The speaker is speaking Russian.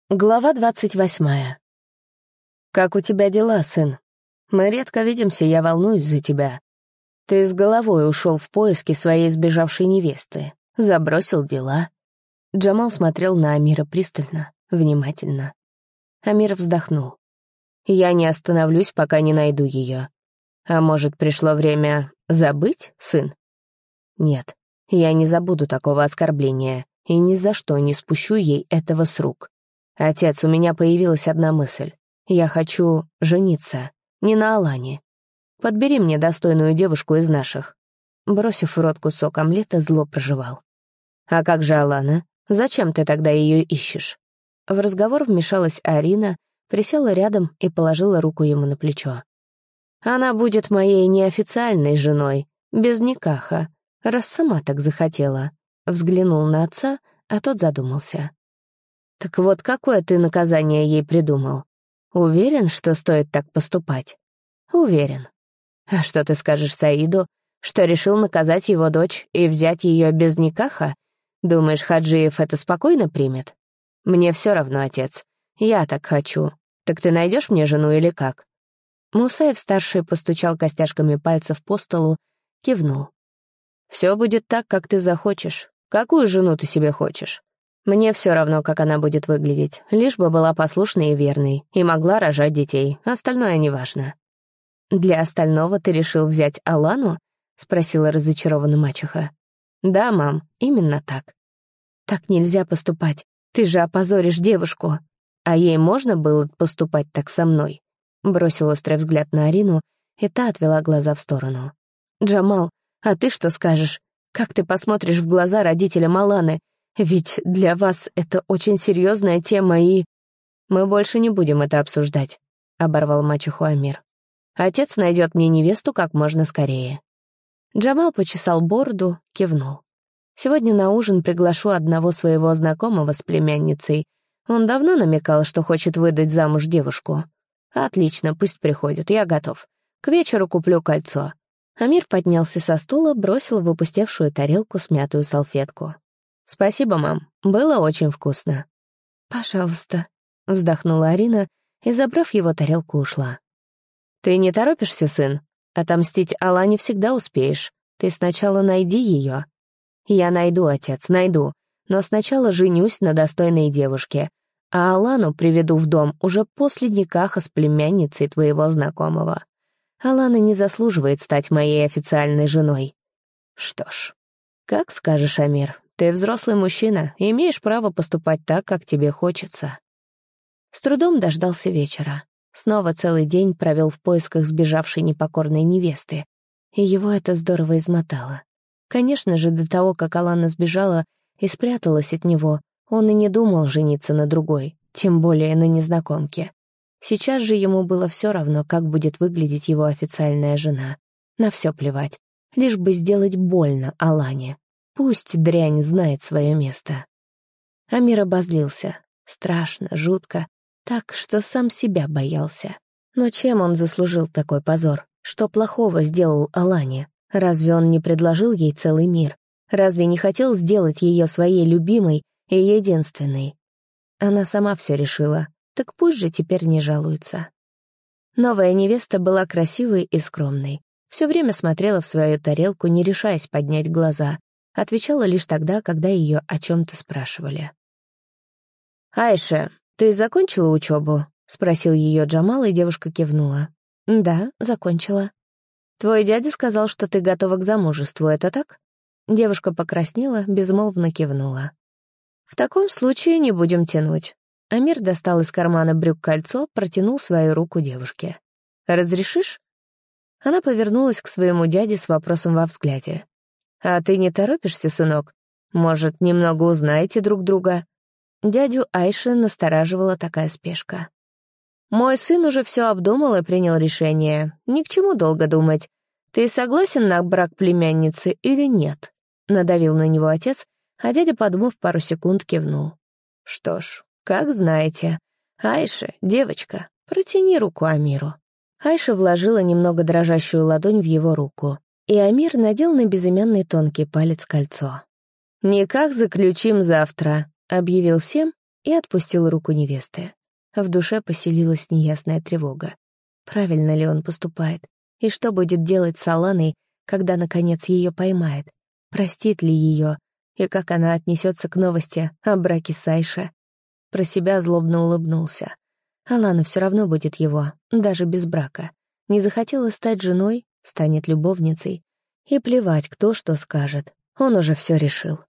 Глава 28. «Как у тебя дела, сын? Мы редко видимся, я волнуюсь за тебя. Ты с головой ушел в поиски своей сбежавшей невесты. Забросил дела». Джамал смотрел на Амира пристально, внимательно. Амир вздохнул. «Я не остановлюсь, пока не найду ее. А может, пришло время забыть, сын?» «Нет, я не забуду такого оскорбления и ни за что не спущу ей этого с рук. Отец, у меня появилась одна мысль. Я хочу жениться. Не на Алане. Подбери мне достойную девушку из наших». Бросив в рот кусок омлета, зло прожевал. «А как же Алана? Зачем ты тогда ее ищешь?» В разговор вмешалась Арина, присела рядом и положила руку ему на плечо. «Она будет моей неофициальной женой, без никаха, раз сама так захотела». Взглянул на отца, а тот задумался. «Так вот, какое ты наказание ей придумал? Уверен, что стоит так поступать?» «Уверен. А что ты скажешь Саиду, что решил наказать его дочь и взять ее без никаха? Думаешь, Хаджиев это спокойно примет? Мне все равно, отец. Я так хочу. Так ты найдешь мне жену или как?» Мусаев-старший постучал костяшками пальцев по столу, кивнул. «Все будет так, как ты захочешь. Какую жену ты себе хочешь? Мне все равно, как она будет выглядеть, лишь бы была послушной и верной, и могла рожать детей, остальное неважно». «Для остального ты решил взять Алану?» — спросила разочарованно мачеха. «Да, мам, именно так». «Так нельзя поступать, ты же опозоришь девушку. А ей можно было поступать так со мной?» Бросил острый взгляд на Арину, и та отвела глаза в сторону. «Джамал, а ты что скажешь? Как ты посмотришь в глаза родителям Аланы? Ведь для вас это очень серьезная тема, и...» «Мы больше не будем это обсуждать», — оборвал мачеху Амир. «Отец найдет мне невесту как можно скорее». Джамал почесал бороду, кивнул. «Сегодня на ужин приглашу одного своего знакомого с племянницей. Он давно намекал, что хочет выдать замуж девушку. Отлично, пусть приходит, я готов. К вечеру куплю кольцо». Амир поднялся со стула, бросил в опустевшую тарелку смятую салфетку. «Спасибо, мам, было очень вкусно». «Пожалуйста», — вздохнула Арина и, забрав его тарелку, ушла. «Ты не торопишься, сын? Отомстить Алане всегда успеешь. Ты сначала найди ее». «Я найду, отец, найду, но сначала женюсь на достойной девушке, а Алану приведу в дом уже после никаха с племянницей твоего знакомого. Алана не заслуживает стать моей официальной женой». «Что ж, как скажешь, Амир, ты взрослый мужчина и имеешь право поступать так, как тебе хочется». С трудом дождался вечера. Снова целый день провел в поисках сбежавшей непокорной невесты, и его это здорово измотало. Конечно же, до того, как Алана сбежала и спряталась от него, он и не думал жениться на другой, тем более на незнакомке. Сейчас же ему было все равно, как будет выглядеть его официальная жена. На все плевать, лишь бы сделать больно Алане. Пусть дрянь знает свое место. Амир обозлился. Страшно, жутко, так, что сам себя боялся. Но чем он заслужил такой позор? Что плохого сделал Алане? Разве он не предложил ей целый мир? Разве не хотел сделать ее своей любимой и единственной? Она сама все решила, так пусть же теперь не жалуется. Новая невеста была красивой и скромной. Все время смотрела в свою тарелку, не решаясь поднять глаза. Отвечала лишь тогда, когда ее о чем-то спрашивали. «Айша, ты закончила учебу?» — спросил ее Джамал, и девушка кивнула. «Да, закончила». «Твой дядя сказал, что ты готова к замужеству, это так?» Девушка покраснела, безмолвно кивнула. «В таком случае не будем тянуть». Амир достал из кармана брюк кольцо, протянул свою руку девушке. «Разрешишь?» Она повернулась к своему дяде с вопросом во взгляде. «А ты не торопишься, сынок? Может, немного узнаете друг друга?» Дядю Айши настораживала такая спешка. «Мой сын уже все обдумал и принял решение. Ни к чему долго думать. Ты согласен на брак племянницы или нет?» Надавил на него отец, а дядя, подумав пару секунд, кивнул. «Что ж, как знаете. Айша, девочка, протяни руку Амиру». Айша вложила немного дрожащую ладонь в его руку, и Амир надел на безымянный тонкий палец кольцо. «Никак заключим завтра», — объявил всем и отпустил руку невесты. В душе поселилась неясная тревога. Правильно ли он поступает? И что будет делать с Аланой, когда, наконец, ее поймает? Простит ли ее? И как она отнесется к новости о браке с Айше? Про себя злобно улыбнулся. Алана все равно будет его, даже без брака. Не захотела стать женой, станет любовницей. И плевать, кто что скажет. Он уже все решил.